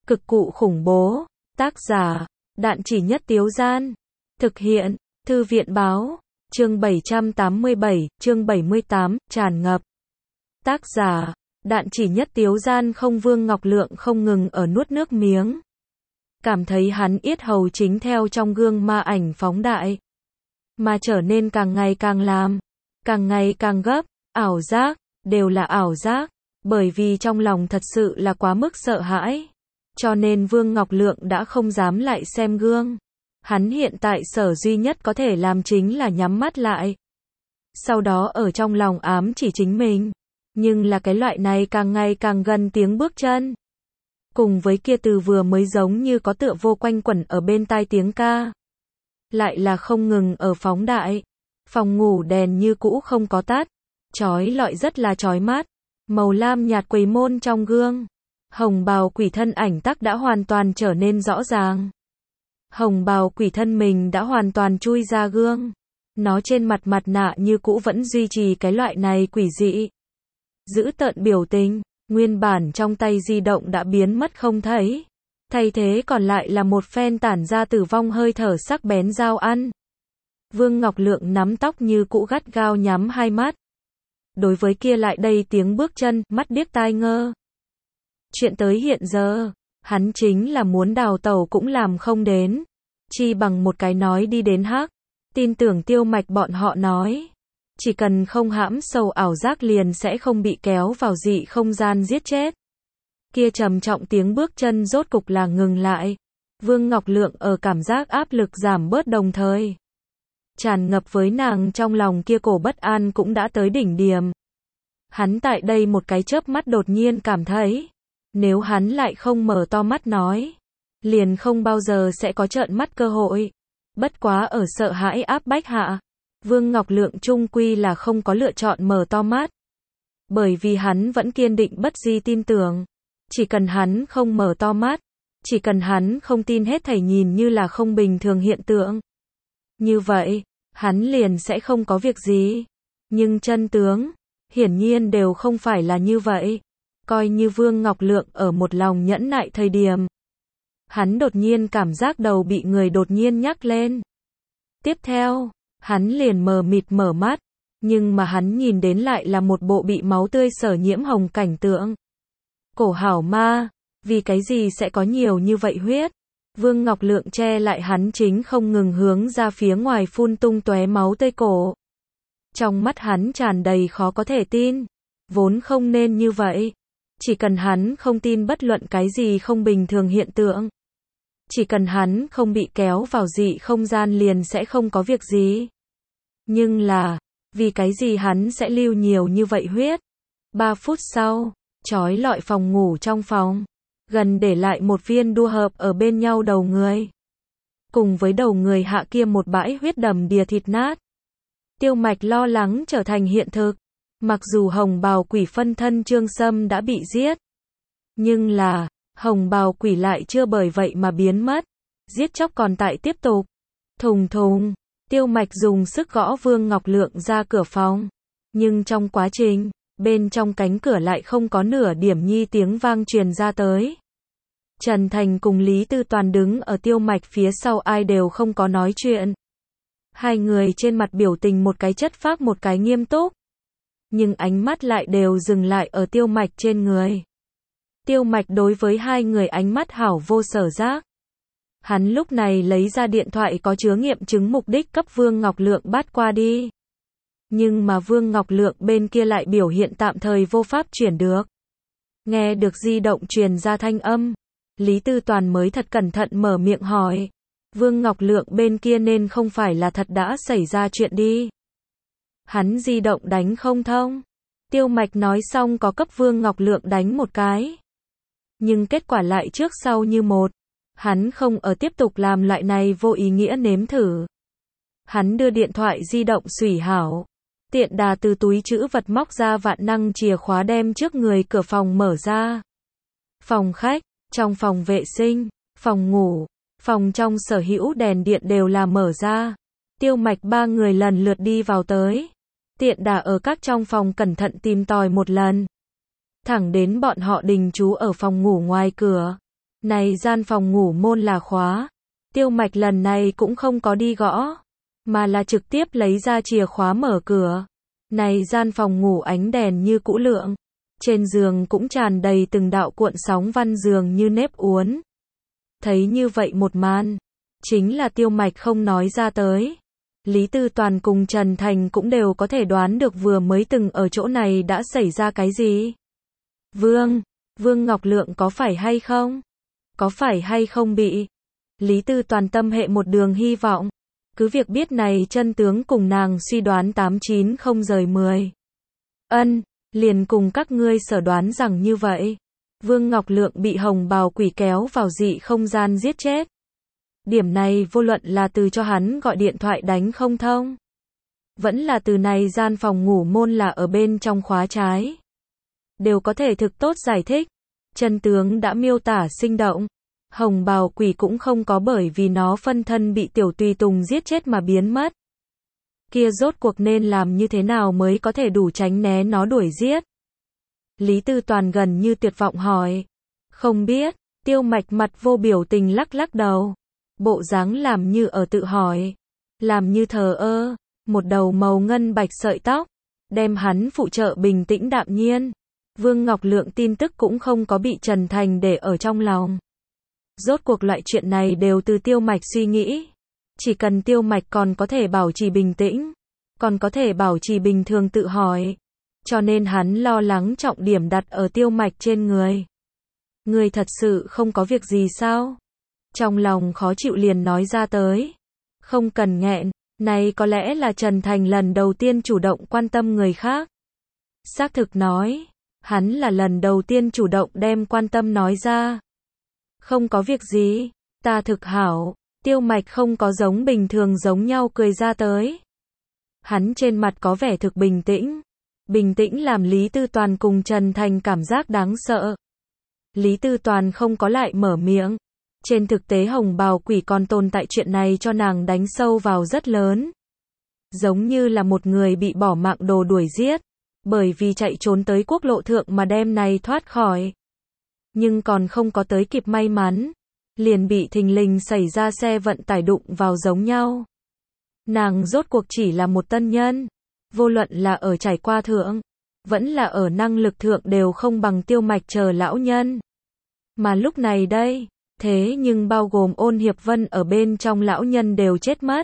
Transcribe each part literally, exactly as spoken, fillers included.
Cực cụ khủng bố. Tác giả, Đạn Chỉ Nhất Tiếu Gian. Thực hiện, Thư viện Báo. Chương bảy trăm tám mươi bảy, chương bảy mươi tám, tràn ngập. Tác giả, Đạn Chỉ Nhất Tiếu Gian. Không, Vương Ngọc Lượng không ngừng ở nuốt nước miếng. Cảm thấy hắn yết hầu chính theo trong gương ma ảnh phóng đại. Mà trở nên càng ngày càng làm. Càng ngày càng gấp. Ảo giác, đều là ảo giác. Bởi vì trong lòng thật sự là quá mức sợ hãi. Cho nên Vương Ngọc Lượng đã không dám lại xem gương. Hắn hiện tại sở duy nhất có thể làm chính là nhắm mắt lại. Sau đó ở trong lòng ám chỉ chính mình. Nhưng là cái loại này càng ngày càng gần tiếng bước chân. Cùng với kia từ vừa mới giống như có tựa vô quanh quẩn ở bên tai tiếng ca. Lại là không ngừng ở phóng đại. Phòng ngủ đèn như cũ không có tắt. Chói lọi rất là chói mắt. Màu lam nhạt quầy môn trong gương. Hồng bào quỷ thân ảnh tắc đã hoàn toàn trở nên rõ ràng. Hồng bào quỷ thân mình đã hoàn toàn chui ra gương. Nó trên mặt mặt nạ như cũ vẫn duy trì cái loại này quỷ dị. Giữ tợn biểu tình, nguyên bản trong tay di động đã biến mất không thấy. Thay thế còn lại là một phen tản ra tử vong hơi thở sắc bén dao ăn. Vương Ngọc Lượng nắm tóc như cũ gắt gao nhắm hai mắt. Đối với kia lại đây tiếng bước chân, mắt điếc tai ngơ. Chuyện tới hiện giờ, hắn chính là muốn đào tẩu cũng làm không đến. Chi bằng một cái nói đi đến hắc. Tin tưởng Tiêu Mạch bọn họ nói. Chỉ cần không hãm sâu ảo giác liền sẽ không bị kéo vào dị không gian giết chết. Kia trầm trọng tiếng bước chân rốt cục là ngừng lại. Vương Ngọc Lượng ở cảm giác áp lực giảm bớt đồng thời. Tràn ngập với nàng trong lòng kia cổ bất an cũng đã tới đỉnh điểm. Hắn tại đây một cái chớp mắt đột nhiên cảm thấy. Nếu hắn lại không mở to mắt nói. Liền không bao giờ sẽ có trợn mắt cơ hội. Bất quá ở sợ hãi áp bách hạ. Vương Ngọc Lượng chung quy là không có lựa chọn mở to mắt. Bởi vì hắn vẫn kiên định bất di tin tưởng. Chỉ cần hắn không mở to mắt. Chỉ cần hắn không tin hết thảy nhìn như là không bình thường hiện tượng. Như vậy, hắn liền sẽ không có việc gì. Nhưng chân tướng, hiển nhiên đều không phải là như vậy. Coi như Vương Ngọc Lượng ở một lòng nhẫn nại thời điểm. Hắn đột nhiên cảm giác đầu bị người đột nhiên nhắc lên. Tiếp theo, hắn liền mờ mịt mở mắt. Nhưng mà hắn nhìn đến lại là một bộ bị máu tươi sở nhiễm hồng cảnh tượng. Cổ hảo ma, vì cái gì sẽ có nhiều như vậy huyết? Vương Ngọc Lượng che lại hắn chính không ngừng hướng ra phía ngoài phun tung tóe máu tươi cổ. Trong mắt hắn tràn đầy khó có thể tin. Vốn không nên như vậy. Chỉ cần hắn không tin bất luận cái gì không bình thường hiện tượng. Chỉ cần hắn không bị kéo vào dị không gian liền sẽ không có việc gì. Nhưng là, vì cái gì hắn sẽ lưu nhiều như vậy huyết? Ba phút sau, chói lọi phòng ngủ trong phòng. Gần để lại một viên đua hợp ở bên nhau đầu người. Cùng với đầu người hạ kia một bãi huyết đầm đìa thịt nát. Tiêu Mạch lo lắng trở thành hiện thực. Mặc dù hồng bào quỷ phân thân Trương Sâm đã bị giết. Nhưng là, hồng bào quỷ lại chưa bởi vậy mà biến mất. Giết chóc còn tại tiếp tục. Thùng thùng, Tiêu Mạch dùng sức gõ Vương Ngọc Lượng ra cửa phòng. Nhưng trong quá trình, bên trong cánh cửa lại không có nửa điểm nhi tiếng vang truyền ra tới. Trần Thành cùng Lý Tư Toàn đứng ở Tiêu Mạch phía sau ai đều không có nói chuyện. Hai người trên mặt biểu tình một cái chất phác một cái nghiêm túc. Nhưng ánh mắt lại đều dừng lại ở Tiêu Mạch trên người. Tiêu Mạch đối với hai người ánh mắt hảo vô sở giác. Hắn lúc này lấy ra điện thoại có chứa nghiệm chứng mục đích cấp Vương Ngọc Lượng bắt qua đi. Nhưng mà Vương Ngọc Lượng bên kia lại biểu hiện tạm thời vô pháp chuyển được. Nghe được di động truyền ra thanh âm. Lý Tư Toàn mới thật cẩn thận mở miệng hỏi. Vương Ngọc Lượng bên kia nên không phải là thật đã xảy ra chuyện đi. Hắn di động đánh không thông. Tiêu Mạch nói xong có cấp Vương Ngọc Lượng đánh một cái. Nhưng kết quả lại trước sau như một. Hắn không ở tiếp tục làm loại này vô ý nghĩa nếm thử. Hắn đưa điện thoại di động xủy hảo. Tiện đà từ túi trữ vật móc ra vạn năng chìa khóa đem trước người cửa phòng mở ra. Phòng khách, trong phòng vệ sinh, phòng ngủ, phòng trong sở hữu đèn điện đều là mở ra. Tiêu Mạch ba người lần lượt đi vào tới. Tiện đà ở các trong phòng cẩn thận tìm tòi một lần. Thẳng đến bọn họ đình trú ở phòng ngủ ngoài cửa. Này gian phòng ngủ môn là khóa. Tiêu Mạch lần này cũng không có đi gõ, mà là trực tiếp lấy ra chìa khóa mở cửa. Này gian phòng ngủ ánh đèn như cũ lượng. Trên giường cũng tràn đầy từng đạo cuộn sóng văn giường như nếp uốn. Thấy như vậy một màn, chính là Tiêu Mạch không nói ra tới. Lý Tư Toàn cùng Trần Thành cũng đều có thể đoán được vừa mới từng ở chỗ này đã xảy ra cái gì. Vương, Vương Ngọc Lượng có phải hay không? Có phải hay không bị? Lý Tư Toàn tâm hệ một đường hy vọng. Cứ việc biết này chân tướng cùng nàng suy đoán tám chín không rời mười. Ân, liền cùng các ngươi sở đoán rằng như vậy. Vương Ngọc Lượng bị hồng bào quỷ kéo vào dị không gian giết chết. Điểm này vô luận là từ cho hắn gọi điện thoại đánh không thông, vẫn là từ này gian phòng ngủ môn là ở bên trong khóa trái, đều có thể thực tốt giải thích. Chân tướng đã miêu tả sinh động. Hồng bào quỷ cũng không có bởi vì nó phân thân bị tiểu tùy tùng giết chết mà biến mất. Kia rốt cuộc nên làm như thế nào mới có thể đủ tránh né nó đuổi giết? Lý Tư Toàn gần như tuyệt vọng hỏi. Không biết. Tiêu Mạch mặt vô biểu tình lắc lắc đầu. Bộ dáng làm như ở tự hỏi. Làm như thờ ơ. Một đầu màu ngân bạch sợi tóc. Đem hắn phụ trợ bình tĩnh đạm nhiên. Vương Ngọc Lượng tin tức cũng không có bị Trần Thành để ở trong lòng. Rốt cuộc loại chuyện này đều từ Tiêu Mạch suy nghĩ. Chỉ cần Tiêu Mạch còn có thể bảo trì bình tĩnh, còn có thể bảo trì bình thường tự hỏi. Cho nên hắn lo lắng trọng điểm đặt ở Tiêu Mạch trên người. Người thật sự không có việc gì sao? Trong lòng khó chịu liền nói ra tới. Không cần nghẹn, này có lẽ là Trần Thành lần đầu tiên chủ động quan tâm người khác. Xác thực nói, hắn là lần đầu tiên chủ động đem quan tâm nói ra. Không có việc gì, ta thực hảo. Tiêu Mạch không có giống bình thường giống nhau cười ra tới. Hắn trên mặt có vẻ thực bình tĩnh. Bình tĩnh làm Lý Tư Toàn cùng Trần Thành cảm giác đáng sợ. Lý Tư Toàn không có lại mở miệng. Trên thực tế hồng bào quỷ còn tồn tại chuyện này cho nàng đánh sâu vào rất lớn. Giống như là một người bị bỏ mạng đồ đuổi giết. Bởi vì chạy trốn tới quốc lộ thượng mà đem này thoát khỏi. Nhưng còn không có tới kịp may mắn. Liền bị thình lình xảy ra xe vận tải đụng vào giống nhau. Nàng rốt cuộc chỉ là một tân nhân. Vô luận là ở trải qua thượng, vẫn là ở năng lực thượng đều không bằng Tiêu Mạch chờ lão nhân. Mà lúc này đây, thế nhưng bao gồm Ôn Hiệp Vân ở bên trong lão nhân đều chết mất.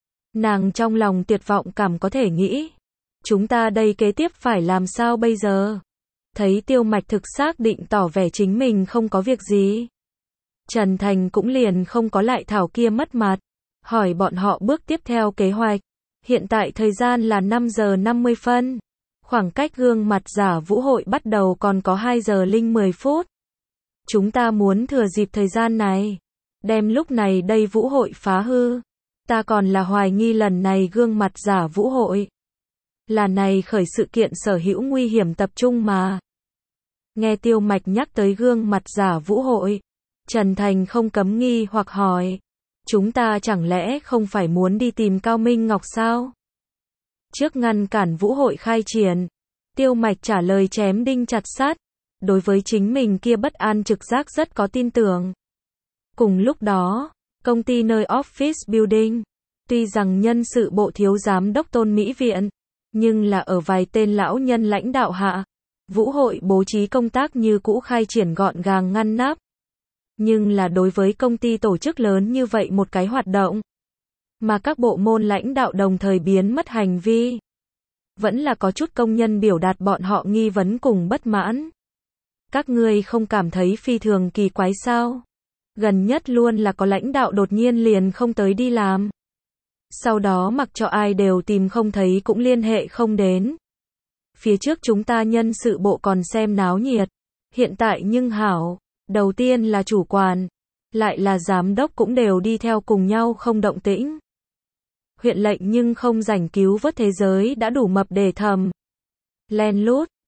Nàng trong lòng tuyệt vọng cảm có thể nghĩ. Chúng ta đây kế tiếp phải làm sao bây giờ? Thấy Tiêu Mạch thực xác định tỏ vẻ chính mình không có việc gì. Trần Thành cũng liền không có lại thảo kia mất mặt. Hỏi bọn họ bước tiếp theo kế hoạch. Hiện tại thời gian là năm giờ năm mươi phân. Khoảng cách gương mặt giả vũ hội bắt đầu còn có hai giờ linh mười phút. Chúng ta muốn thừa dịp thời gian này. Đem lúc này đây vũ hội phá hư. Ta còn là hoài nghi lần này gương mặt giả vũ hội. Là này khởi sự kiện sở hữu nguy hiểm tập trung mà. Nghe Tiêu Mạch nhắc tới gương mặt giả vũ hội. Trần Thành không cấm nghi hoặc hỏi. Chúng ta chẳng lẽ không phải muốn đi tìm Cao Minh Ngọc sao? Trước ngăn cản vũ hội khai triển, Tiêu Mạch trả lời chém đinh chặt sắt. Đối với chính mình kia bất an trực giác rất có tin tưởng. Cùng lúc đó, công ty nơi office building, tuy rằng nhân sự bộ thiếu giám đốc Tôn Mỹ Viện, nhưng là ở vài tên lão nhân lãnh đạo hạ, vũ hội bố trí công tác như cũ khai triển gọn gàng ngăn nắp. Nhưng là đối với công ty tổ chức lớn như vậy một cái hoạt động, mà các bộ môn lãnh đạo đồng thời biến mất hành vi, vẫn là có chút công nhân biểu đạt bọn họ nghi vấn cùng bất mãn. Các ngươi không cảm thấy phi thường kỳ quái sao? Gần nhất luôn là có lãnh đạo đột nhiên liền không tới đi làm. Sau đó mặc cho ai đều tìm không thấy cũng liên hệ không đến. Phía trước chúng ta nhân sự bộ còn xem náo nhiệt. Hiện tại nhưng hảo, đầu tiên là chủ quản, lại là giám đốc cũng đều đi theo cùng nhau không động tĩnh. Huyện lệnh nhưng không rảnh cứu vớt thế giới đã đủ mập để thầm. Len lút,